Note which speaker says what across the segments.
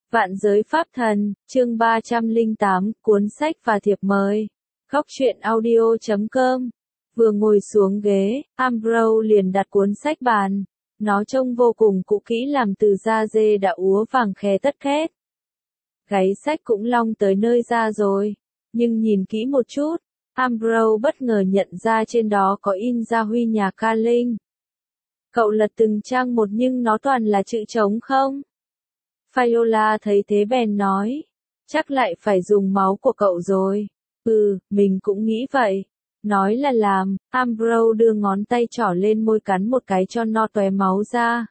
Speaker 1: Vạn giới pháp thần, chương 308, cuốn sách và thiệp mời. Góc truyện audio.com. Vừa ngồi xuống ghế, Ambrose liền đặt cuốn sách bàn. Nó trông vô cùng cũ kỹ làm từ da dê đã úa vàng khè tất khét. Gáy sách cũng long tới nơi ra rồi. Nhưng nhìn kỹ một chút, Ambrose bất ngờ nhận ra trên đó có in ra huy nhà Ca Linh. Cậu lật từng trang một nhưng nó toàn là chữ trống không? Viola thấy thế bèn nói, chắc lại phải dùng máu của cậu rồi. Mình cũng nghĩ vậy. Nói là làm, Ambrose đưa ngón tay trỏ lên môi cắn một cái cho no tóe máu ra.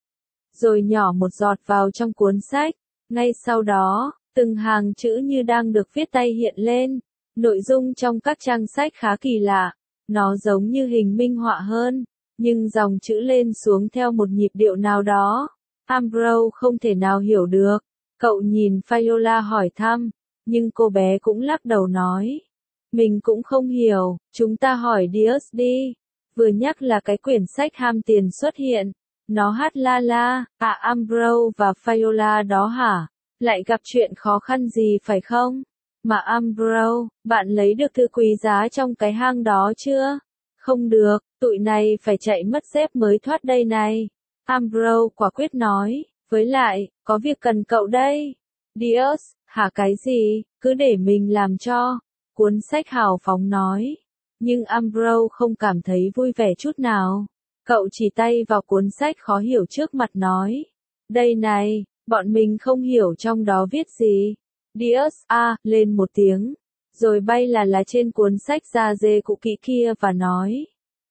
Speaker 1: Rồi nhỏ một giọt vào trong cuốn sách. Ngay sau đó, từng hàng chữ như đang được viết tay hiện lên. Nội dung trong các trang sách khá kỳ lạ. Nó giống như hình minh họa hơn, nhưng dòng chữ lên xuống theo một nhịp điệu nào đó. Ambrose không thể nào hiểu được. Cậu nhìn Viola hỏi thăm, nhưng cô bé cũng lắc đầu nói. Mình cũng không hiểu, chúng ta hỏi Dios đi. Vừa nhắc là cái quyển sách ham tiền xuất hiện. Nó hát la la, Ambrose và Viola đó hả? Lại gặp chuyện khó khăn gì phải không? Mà Ambrose, bạn lấy được thư quý giá trong cái hang đó chưa? Không được, tụi này phải chạy mất dép mới thoát đây này. Ambrose quả quyết nói, với lại, có việc cần cậu đây. Dios, hả cái gì, cứ để mình làm cho. Cuốn sách hào phóng nói. Nhưng Ambrose không cảm thấy vui vẻ chút nào. Cậu chỉ tay vào cuốn sách khó hiểu trước mặt nói. Đây này, bọn mình không hiểu trong đó viết gì. Dios, lên một tiếng. Rồi bay là trên cuốn sách da dê cũ kỹ kia và nói.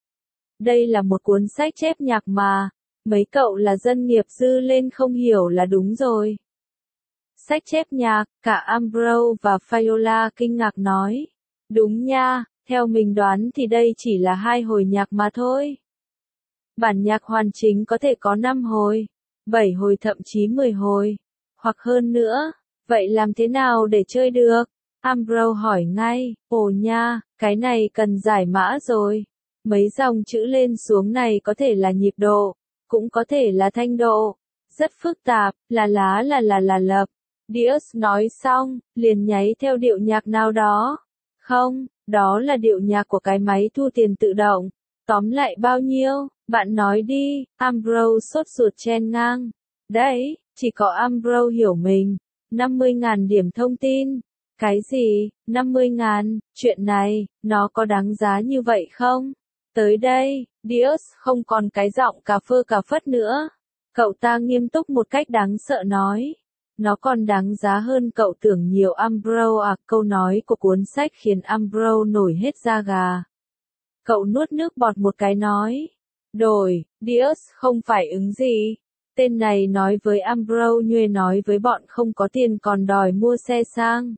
Speaker 1: Đây là một cuốn sách chép nhạc mà. Mấy cậu là dân nghiệp dư lên không hiểu là đúng rồi. Sách chép nhạc, cả Ambrose và Viola kinh ngạc nói. Đúng nha, theo mình đoán thì đây chỉ là 2 hồi nhạc mà thôi. Bản nhạc hoàn chỉnh có thể có 5 hồi, 7 hồi thậm chí 10 hồi, hoặc hơn nữa. Vậy làm thế nào để chơi được? Ambrose hỏi ngay. Ồ nha, cái này cần giải mã rồi. Mấy dòng chữ lên xuống này có thể là nhịp độ, cũng có thể là thanh độ. Rất phức tạp, là lập. Dios nói xong, liền nháy theo điệu nhạc nào đó. Không, đó là điệu nhạc của cái máy thu tiền tự động. Tóm lại bao nhiêu, bạn nói đi, Ambrose sốt ruột chen ngang. Đấy, chỉ có Ambrose hiểu mình. 50.000 điểm thông tin. Cái gì, 50.000, chuyện này, nó có đáng giá như vậy không? Tới đây, Dios không còn cái giọng cà phất nữa. Cậu ta nghiêm túc một cách đáng sợ nói. Nó còn đáng giá hơn cậu tưởng nhiều. Ambrose câu nói của cuốn sách khiến Ambrose nổi hết da gà. Cậu nuốt nước bọt một cái nói. Đổi, Dios không phải ứng gì. Tên này nói với Ambrose nhuê nói với bọn không có tiền còn đòi mua xe sang.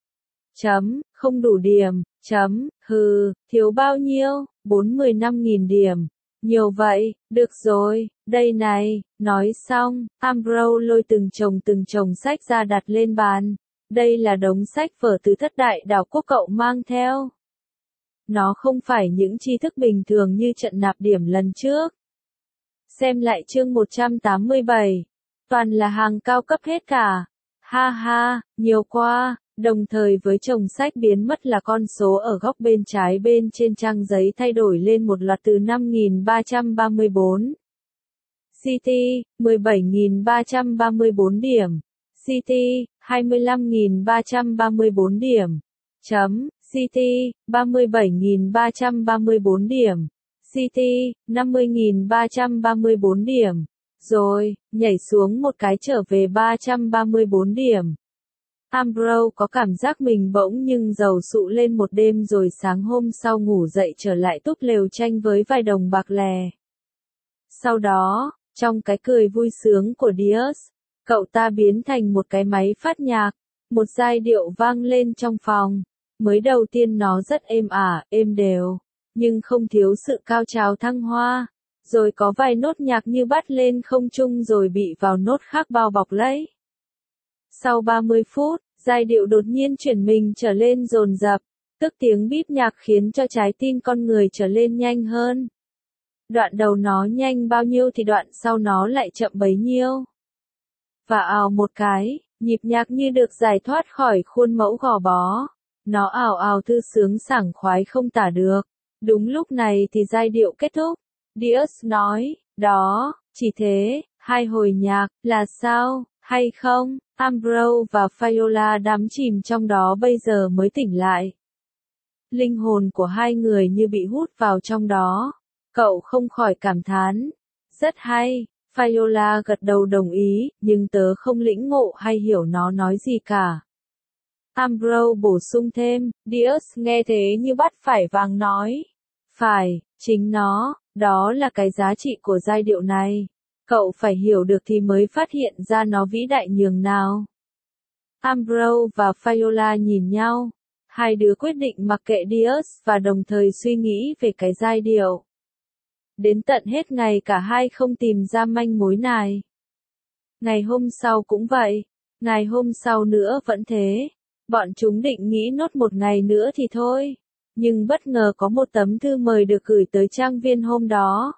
Speaker 1: Không đủ điểm, thiếu bao nhiêu, 45.000 điểm. Nhiều vậy, được rồi, đây này, nói xong, Ambrose lôi từng chồng sách ra đặt lên bàn. Đây là đống sách vở từ thất đại đảo quốc cậu mang theo. Nó không phải những tri thức bình thường như trận nạp điểm lần trước. Xem lại chương 187. Toàn là hàng cao cấp hết cả. Ha ha, nhiều quá. Đồng thời với chồng sách biến mất là con số ở góc bên trái bên trên trang giấy thay đổi lên một loạt từ 5.334. CT, 17.334 điểm. CT, 25.334 điểm. CT, 37.334 điểm. CT, 50.334 điểm. Rồi, nhảy xuống một cái trở về 334 điểm. Ambrose có cảm giác mình bỗng nhưng dầu sụ lên một đêm rồi sáng hôm sau ngủ dậy trở lại túp lều tranh với vài đồng bạc lẻ. Sau đó, trong cái cười vui sướng của Dios, cậu ta biến thành một cái máy phát nhạc, một giai điệu vang lên trong phòng. Mới đầu tiên nó rất êm đều, nhưng không thiếu sự cao trào thăng hoa. Rồi có vài nốt nhạc như bắt lên không trung rồi bị vào nốt khác bao bọc lấy. Sau 30 phút, giai điệu đột nhiên chuyển mình trở lên dồn dập, tức tiếng beat nhạc khiến cho trái tim con người trở lên nhanh hơn. Đoạn đầu nó nhanh bao nhiêu thì đoạn sau nó lại chậm bấy nhiêu. Và ào một cái, Nhịp nhạc như được giải thoát khỏi khuôn mẫu gò bó. Nó ào ào thư sướng sảng khoái không tả được. Đúng lúc này thì giai điệu kết thúc. Diaz nói, đó, chỉ thế, hai hồi nhạc, là sao, hay không? Ambrose và Viola đắm chìm trong đó bây giờ mới tỉnh lại. Linh hồn của hai người như bị hút vào trong đó. Cậu không khỏi cảm thán. Rất hay. Viola gật đầu đồng ý, nhưng tớ không lĩnh ngộ hay hiểu nó nói gì cả. Ambrose bổ sung thêm, Diaz nghe thế như bắt phải vàng nói. Phải, chính nó, đó là cái giá trị của giai điệu này. Cậu phải hiểu được thì mới phát hiện ra nó vĩ đại nhường nào. Ambrose và Viola nhìn nhau. Hai đứa quyết định mặc kệ Diaz và đồng thời suy nghĩ về cái giai điệu. Đến tận hết ngày cả hai không tìm ra manh mối này. Ngày hôm sau cũng vậy. Ngày hôm sau nữa vẫn thế. Bọn chúng định nghĩ nốt một ngày nữa thì thôi. Nhưng bất ngờ có một tấm thư mời được gửi tới trang viên hôm đó.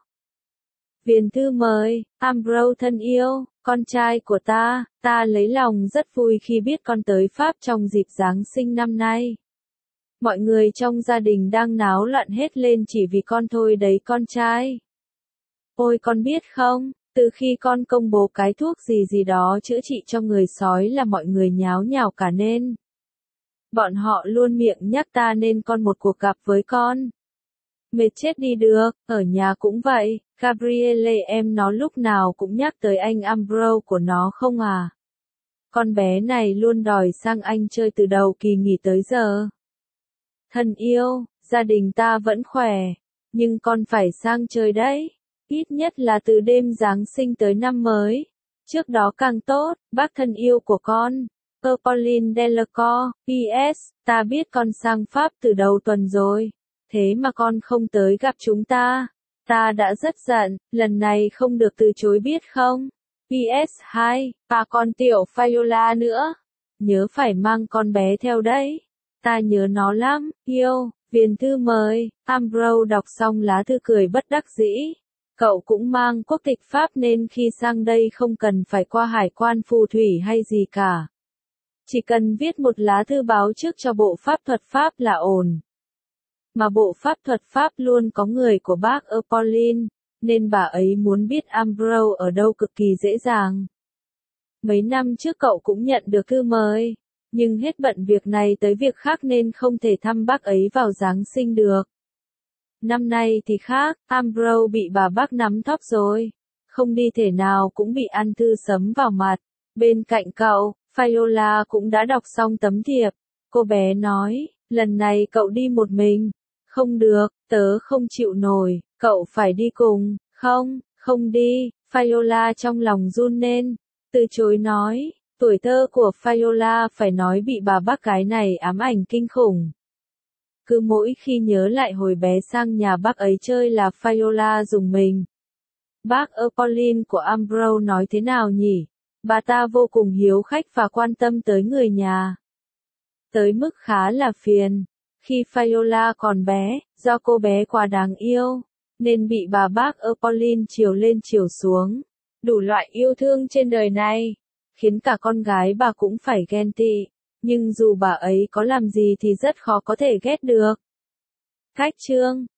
Speaker 1: Viền thư mời, Ambrose thân yêu, con trai của ta lấy lòng rất vui khi biết con tới Pháp trong dịp Giáng sinh năm nay. Mọi người trong gia đình đang náo loạn hết lên chỉ vì con thôi đấy con trai. Ôi con biết không, từ khi con công bố cái thuốc gì đó chữa trị cho người sói là mọi người nháo nhào cả nên. Bọn họ luôn miệng nhắc ta nên con một cuộc gặp với con. Mệt chết đi được, ở nhà cũng vậy, Gabrielle em nó lúc nào cũng nhắc tới anh Ambrose của nó không à. Con bé này luôn đòi sang anh chơi từ đầu kỳ nghỉ tới giờ. Thân yêu, gia đình ta vẫn khỏe, nhưng con phải sang chơi đấy. Ít nhất là từ đêm Giáng sinh tới năm mới. Trước đó càng tốt, bác thân yêu của con. Pauline Delacour, P.S. Ta biết con sang Pháp từ đầu tuần rồi. Thế mà con không tới gặp chúng ta. Ta đã rất giận, lần này không được từ chối biết không? P.S. 2, và con tiểu Viola nữa. Nhớ phải mang con bé theo đấy. Ta nhớ nó lắm, yêu. Viền thư mời, Ambrose đọc xong lá thư cười bất đắc dĩ. Cậu cũng mang quốc tịch Pháp nên khi sang đây không cần phải qua hải quan phù thủy hay gì cả. Chỉ cần viết một lá thư báo trước cho bộ pháp thuật Pháp là ổn. Mà bộ pháp thuật Pháp luôn có người của bác Pauline, nên bà ấy muốn biết Ambrose ở đâu cực kỳ dễ dàng. Mấy năm trước cậu cũng nhận được thư mời, nhưng hết bận việc này tới việc khác nên không thể thăm bác ấy vào Giáng sinh được. Năm nay thì khác, Ambrose bị bà bác nắm thóp rồi. Không đi thể nào cũng bị ăn thư sấm vào mặt. Bên cạnh cậu, Viola cũng đã đọc xong tấm thiệp. Cô bé nói, lần này cậu đi một mình. Không được, tớ không chịu nổi, cậu phải đi cùng. Không đi, Viola trong lòng run lên. Từ chối nói, tuổi thơ của Viola phải nói bị bà bác gái này ám ảnh kinh khủng. Cứ mỗi khi nhớ lại hồi bé sang nhà bác ấy chơi là Viola rùng mình. Bác Pauline của Ambrose nói thế nào nhỉ? Bà ta vô cùng hiếu khách và quan tâm tới người nhà. Tới mức khá là phiền. Khi Viola còn bé, do cô bé quá đáng yêu, nên bị bà bác Pauline chiều lên chiều xuống. Đủ loại yêu thương trên đời này, khiến cả con gái bà cũng phải ghen tị. Nhưng dù bà ấy có làm gì thì rất khó có thể ghét được. Cách chương